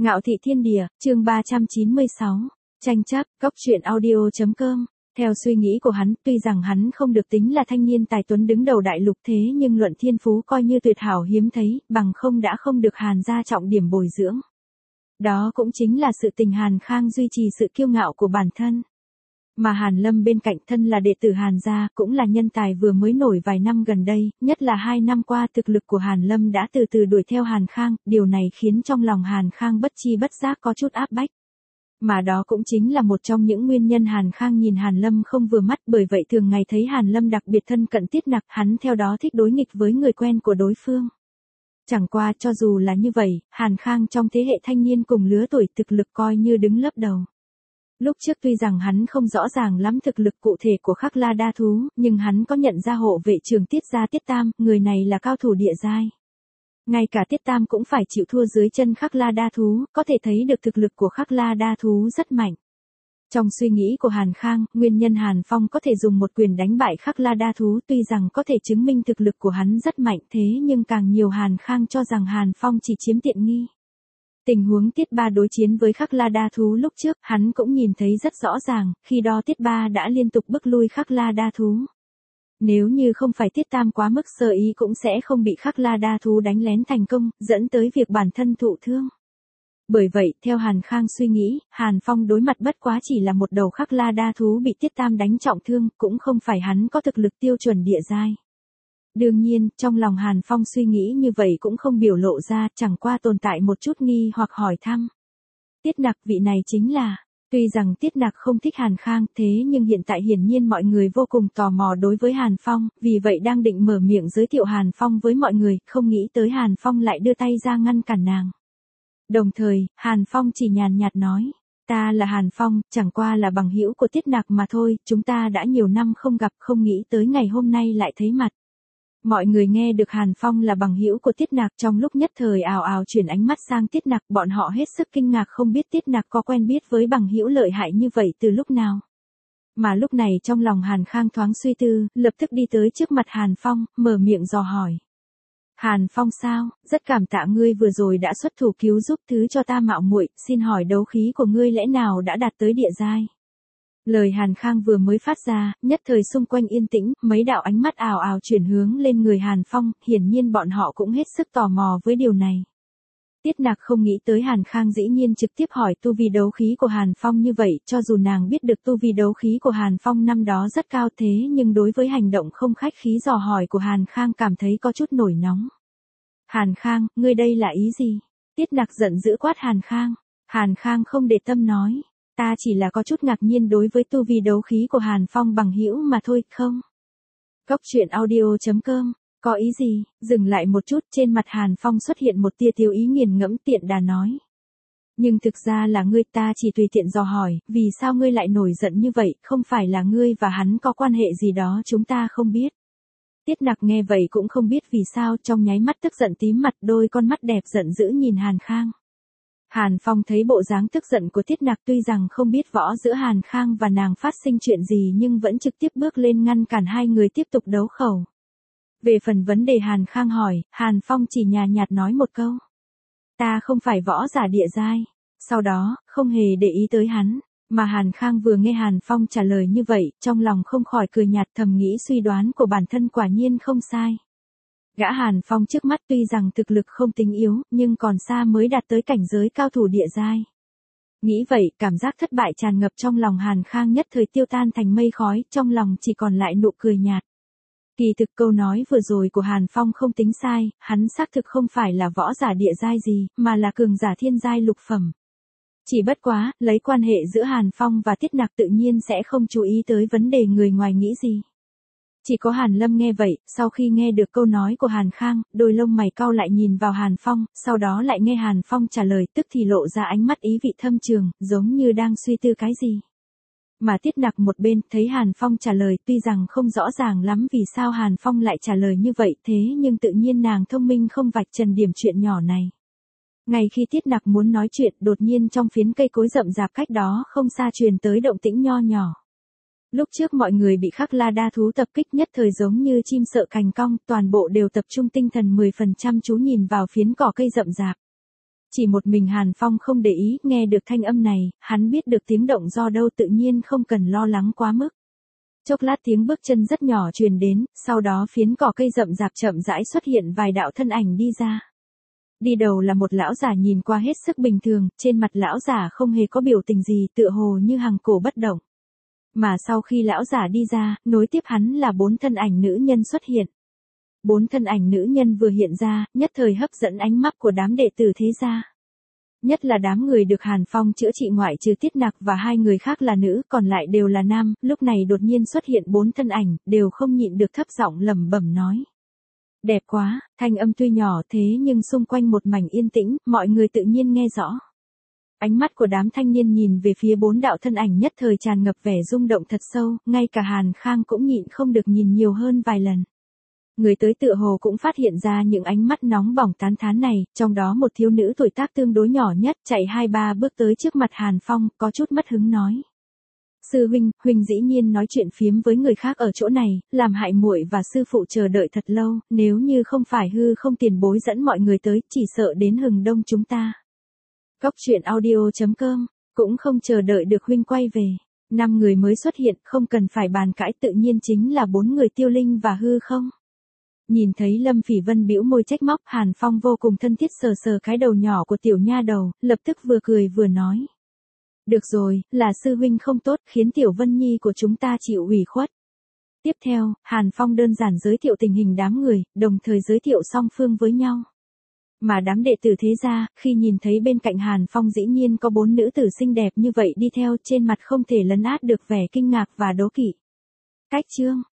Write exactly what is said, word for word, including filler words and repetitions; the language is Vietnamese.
Ngạo thị thiên địa, chương ba trăm chín mươi sáu, tranh chấp, góc truyện audio.com. Theo suy nghĩ của hắn, tuy rằng hắn không được tính là thanh niên tài tuấn đứng đầu đại lục thế nhưng luận thiên phú coi như tuyệt hảo hiếm thấy, bằng không đã không được Hàn gia trọng điểm bồi dưỡng. Đó cũng chính là sự tình Hàn Khang duy trì sự kiêu ngạo của bản thân. Mà Hàn Lâm bên cạnh thân là đệ tử Hàn gia, cũng là nhân tài vừa mới nổi vài năm gần đây, nhất là hai năm qua thực lực của Hàn Lâm đã từ từ đuổi theo Hàn Khang, điều này khiến trong lòng Hàn Khang bất chi bất giác có chút áp bách. Mà đó cũng chính là một trong những nguyên nhân Hàn Khang nhìn Hàn Lâm không vừa mắt, bởi vậy thường ngày thấy Hàn Lâm đặc biệt thân cận Tiết Nặc, hắn theo đó thích đối nghịch với người quen của đối phương. Chẳng qua cho dù là như vậy, Hàn Khang trong thế hệ thanh niên cùng lứa tuổi thực lực coi như đứng lớp đầu. Lúc trước tuy rằng hắn không rõ ràng lắm thực lực cụ thể của Khắc La Đa Thú, nhưng hắn có nhận ra hộ vệ trưởng Tiết gia Tiết Tam, người này là cao thủ địa giai. Ngay cả Tiết Tam cũng phải chịu thua dưới chân Khắc La Đa Thú, có thể thấy được thực lực của Khắc La Đa Thú rất mạnh. Trong suy nghĩ của Hàn Khang, nguyên nhân Hàn Phong có thể dùng một quyền đánh bại Khắc La Đa Thú tuy rằng có thể chứng minh thực lực của hắn rất mạnh thế nhưng càng nhiều Hàn Khang cho rằng Hàn Phong chỉ chiếm tiện nghi. Tình huống Tiết Ba đối chiến với Khắc La Đa Thú lúc trước, hắn cũng nhìn thấy rất rõ ràng, khi đó Tiết Ba đã liên tục bức lui Khắc La Đa Thú. Nếu như không phải Tiết Tam quá mức sơ ý cũng sẽ không bị Khắc La Đa Thú đánh lén thành công, dẫn tới việc bản thân thụ thương. Bởi vậy, theo Hàn Khang suy nghĩ, Hàn Phong đối mặt bất quá chỉ là một đầu Khắc La Đa Thú bị Tiết Tam đánh trọng thương, cũng không phải hắn có thực lực tiêu chuẩn địa giai. Đương nhiên, trong lòng Hàn Phong suy nghĩ như vậy cũng không biểu lộ ra, chẳng qua tồn tại một chút nghi hoặc hỏi thăm. Tiết Nặc vị này chính là, tuy rằng Tiết Nặc không thích Hàn Khang thế nhưng hiện tại hiển nhiên mọi người vô cùng tò mò đối với Hàn Phong, vì vậy đang định mở miệng giới thiệu Hàn Phong với mọi người, không nghĩ tới Hàn Phong lại đưa tay ra ngăn cản nàng. Đồng thời, Hàn Phong chỉ nhàn nhạt nói, ta là Hàn Phong, chẳng qua là bằng hữu của Tiết Nặc mà thôi, chúng ta đã nhiều năm không gặp, không nghĩ tới ngày hôm nay lại thấy mặt. Mọi người nghe được Hàn Phong là bằng hữu của Tiết Nặc trong lúc nhất thời ào ào chuyển ánh mắt sang Tiết Nặc, bọn họ hết sức kinh ngạc không biết Tiết Nặc có quen biết với bằng hữu lợi hại như vậy từ lúc nào. Mà lúc này trong lòng Hàn Khang thoáng suy tư, lập tức đi tới trước mặt Hàn Phong, mở miệng dò hỏi. Hàn Phong sao, rất cảm tạ ngươi vừa rồi đã xuất thủ cứu giúp thứ cho ta mạo muội, xin hỏi đấu khí của ngươi lẽ nào đã đạt tới địa giai? Lời Hàn Khang vừa mới phát ra, nhất thời xung quanh yên tĩnh, mấy đạo ánh mắt ào ào chuyển hướng lên người Hàn Phong, hiển nhiên bọn họ cũng hết sức tò mò với điều này. Tiết Nặc không nghĩ tới Hàn Khang dĩ nhiên trực tiếp hỏi tu vi đấu khí của Hàn Phong như vậy, cho dù nàng biết được tu vi đấu khí của Hàn Phong năm đó rất cao thế nhưng đối với hành động không khách khí dò hỏi của Hàn Khang cảm thấy có chút nổi nóng. Hàn Khang, ngươi đây là ý gì? Tiết Nặc giận dữ quát Hàn Khang. Hàn Khang không để tâm nói. Ta chỉ là có chút ngạc nhiên đối với tu vi đấu khí của Hàn Phong bằng hữu mà thôi, không? Góc truyện audio.com, có ý gì? Dừng lại một chút, trên mặt Hàn Phong xuất hiện một tia tiêu ý nghiền ngẫm tiện đà nói. Nhưng thực ra là ngươi, ta chỉ tùy tiện dò hỏi, vì sao ngươi lại nổi giận như vậy, không phải là ngươi và hắn có quan hệ gì đó chúng ta không biết. Tiết Nặc nghe vậy cũng không biết vì sao, trong nháy mắt tức giận tím mặt, đôi con mắt đẹp giận dữ nhìn Hàn Khang. Hàn Phong thấy bộ dáng tức giận của Tiết Nặc tuy rằng không biết võ giữa Hàn Khang và nàng phát sinh chuyện gì nhưng vẫn trực tiếp bước lên ngăn cản hai người tiếp tục đấu khẩu. Về phần vấn đề Hàn Khang hỏi, Hàn Phong chỉ nhàn nhạt nói một câu. Ta không phải võ giả địa giai. Sau đó, không hề để ý tới hắn, mà Hàn Khang vừa nghe Hàn Phong trả lời như vậy, trong lòng không khỏi cười nhạt thầm nghĩ suy đoán của bản thân quả nhiên không sai. Gã Hàn Phong trước mắt tuy rằng thực lực không tính yếu, nhưng còn xa mới đạt tới cảnh giới cao thủ địa giai. Nghĩ vậy, cảm giác thất bại tràn ngập trong lòng Hàn Khang nhất thời tiêu tan thành mây khói, trong lòng chỉ còn lại nụ cười nhạt. Kỳ thực câu nói vừa rồi của Hàn Phong không tính sai, hắn xác thực không phải là võ giả địa giai gì, mà là cường giả thiên giai lục phẩm. Chỉ bất quá, lấy quan hệ giữa Hàn Phong và Tiết Nặc tự nhiên sẽ không chú ý tới vấn đề người ngoài nghĩ gì. Chỉ có Hàn Lâm nghe vậy, sau khi nghe được câu nói của Hàn Khang, đôi lông mày cau lại nhìn vào Hàn Phong, sau đó lại nghe Hàn Phong trả lời tức thì lộ ra ánh mắt ý vị thâm trường, giống như đang suy tư cái gì. Mà Tiết Nặc một bên, thấy Hàn Phong trả lời tuy rằng không rõ ràng lắm vì sao Hàn Phong lại trả lời như vậy thế nhưng tự nhiên nàng thông minh không vạch trần điểm chuyện nhỏ này. Ngay khi Tiết Nặc muốn nói chuyện đột nhiên trong phiến cây cối rậm rạp cách đó không xa truyền tới động tĩnh nho nhỏ. Lúc trước mọi người bị Khắc La Đa Thú tập kích nhất thời giống như chim sợ cành cong, toàn bộ đều tập trung tinh thần mười phần trăm chú nhìn vào phiến cỏ cây rậm rạp. Chỉ một mình Hàn Phong không để ý, nghe được thanh âm này, hắn biết được tiếng động do đâu tự nhiên không cần lo lắng quá mức. Chốc lát tiếng bước chân rất nhỏ truyền đến, sau đó phiến cỏ cây rậm rạp chậm rãi xuất hiện vài đạo thân ảnh đi ra. Đi đầu là một lão giả nhìn qua hết sức bình thường, trên mặt lão giả không hề có biểu tình gì, tựa hồ như hằng cổ bất động. Mà sau khi lão giả đi ra, nối tiếp hắn là bốn thân ảnh nữ nhân xuất hiện. Bốn thân ảnh nữ nhân vừa hiện ra, nhất thời hấp dẫn ánh mắt của đám đệ tử thế gia. Nhất là đám người được Hàn Phong chữa trị ngoại trừ Tiết Nặc và hai người khác là nữ, còn lại đều là nam, lúc này đột nhiên xuất hiện bốn thân ảnh, đều không nhịn được thấp giọng lẩm bẩm nói. Đẹp quá, thanh âm tuy nhỏ thế nhưng xung quanh một mảnh yên tĩnh, mọi người tự nhiên nghe rõ. Ánh mắt của đám thanh niên nhìn về phía bốn đạo thân ảnh nhất thời tràn ngập vẻ rung động thật sâu, ngay cả Hàn Khang cũng nhịn không được nhìn nhiều hơn vài lần. Người tới tựa hồ cũng phát hiện ra những ánh mắt nóng bỏng tán thán này, trong đó một thiếu nữ tuổi tác tương đối nhỏ nhất chạy hai ba bước tới trước mặt Hàn Phong, có chút mất hứng nói. Sư huynh, huynh dĩ nhiên nói chuyện phiếm với người khác ở chỗ này, làm hại muội và sư phụ chờ đợi thật lâu, nếu như không phải hư không tiền bối dẫn mọi người tới, chỉ sợ đến hừng đông chúng ta. Cóc truyện audio chấm com, cũng không chờ đợi được huynh quay về. Năm người mới xuất hiện, không cần phải bàn cãi, tự nhiên chính là bốn người Tiêu Linh và hư không. Nhìn thấy Lâm Phỉ Vân bĩu môi trách móc, Hàn Phong vô cùng thân thiết sờ sờ cái đầu nhỏ của tiểu nha đầu, lập tức vừa cười vừa nói. Được rồi, là sư huynh không tốt, khiến tiểu Vân Nhi của chúng ta chịu ủy khuất. Tiếp theo, Hàn Phong đơn giản giới thiệu tình hình đám người, đồng thời giới thiệu song phương với nhau. Mà đám đệ tử thế gia, khi nhìn thấy bên cạnh Hàn Phong dĩ nhiên có bốn nữ tử xinh đẹp như vậy đi theo, trên mặt không thể lấn át được vẻ kinh ngạc và đố kỵ. Cách chương